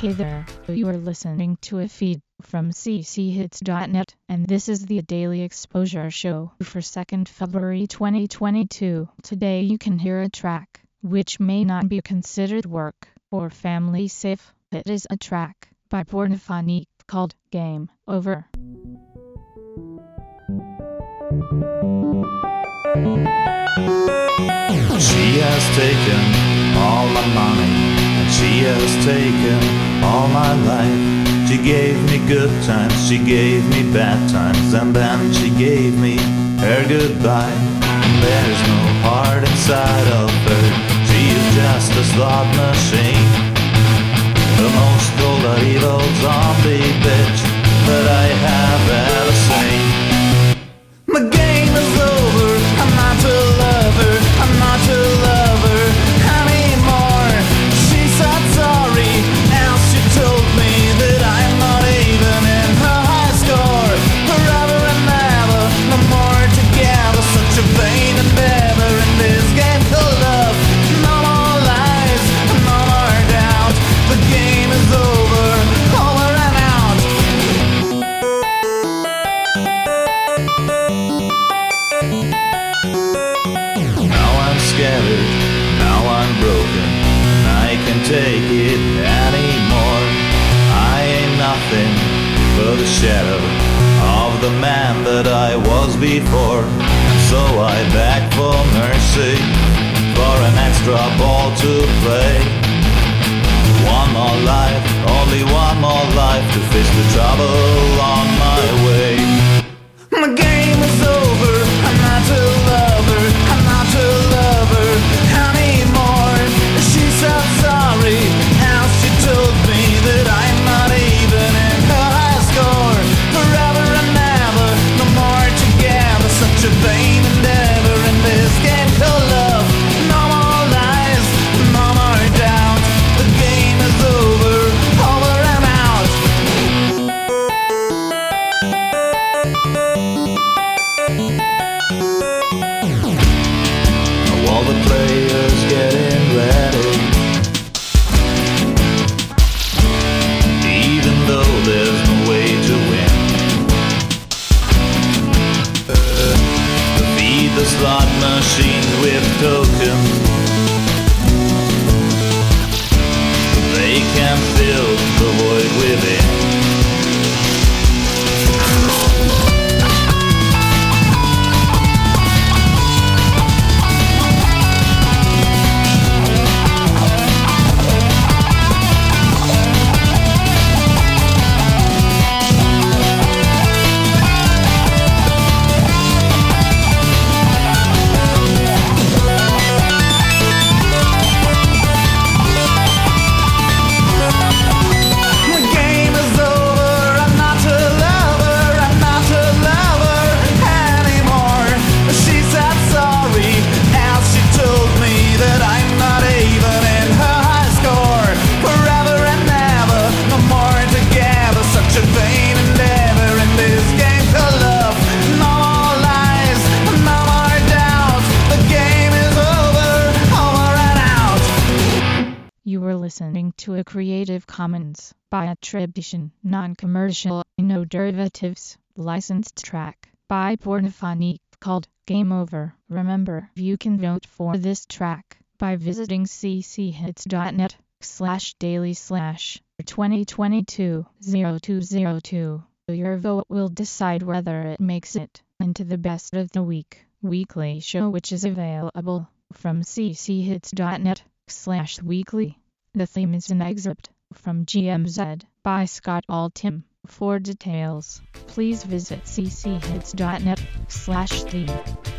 Hey there, you are listening to a feed from cchits.net, and this is the Daily Exposure Show for 2nd February 2022. Today you can hear a track which may not be considered work or family safe. It is a track by Pornophonique called Game Over. She has taken all my money, and she has taken all my life. She gave me good times, she gave me bad times, and then she gave me her goodbye. There's no heart inside of her, she is just a slot machine. The most cold evil zombie bitch that I have ever seen. My game is over, I'm not to love her, I'm not to love her anymore. She said sorry, and she told me that I'm not even in her high score. Forever and ever, no more together, such a vain endeavor in this game called love. No more lies, no more doubt, the game is over, over and out. Now I'm scattered, now I'm broken, I can't take it anymore. I ain't nothing but a shadow of the man that I was before. And so I beg for mercy, for an extra ball to play. One more life, only one more life to face the trouble on my way. My game is over, I'm not to love her, I'm not to love her anymore. She said sorry, and she told me that I'm not even in her high score. Forever and ever, no more together, such a vain endeavor in this game called love. No more lies, no more doubt, the game is over, over and out. All the players getting ready, even though there's no way to win. Feed the slot machine with tokens, they can fill the void within. You were listening to a Creative Commons by attribution, non-commercial, no derivatives, licensed track by Pornophonique called Game Over. Remember, you can vote for this track by visiting cchits.net/daily/2022-0202. Your vote will decide whether it makes it into the Best of the Week weekly show, which is available from cchits.net/weekly. The theme is an excerpt from GMZ by Scott Altham. For details, please visit cchits.net/theme.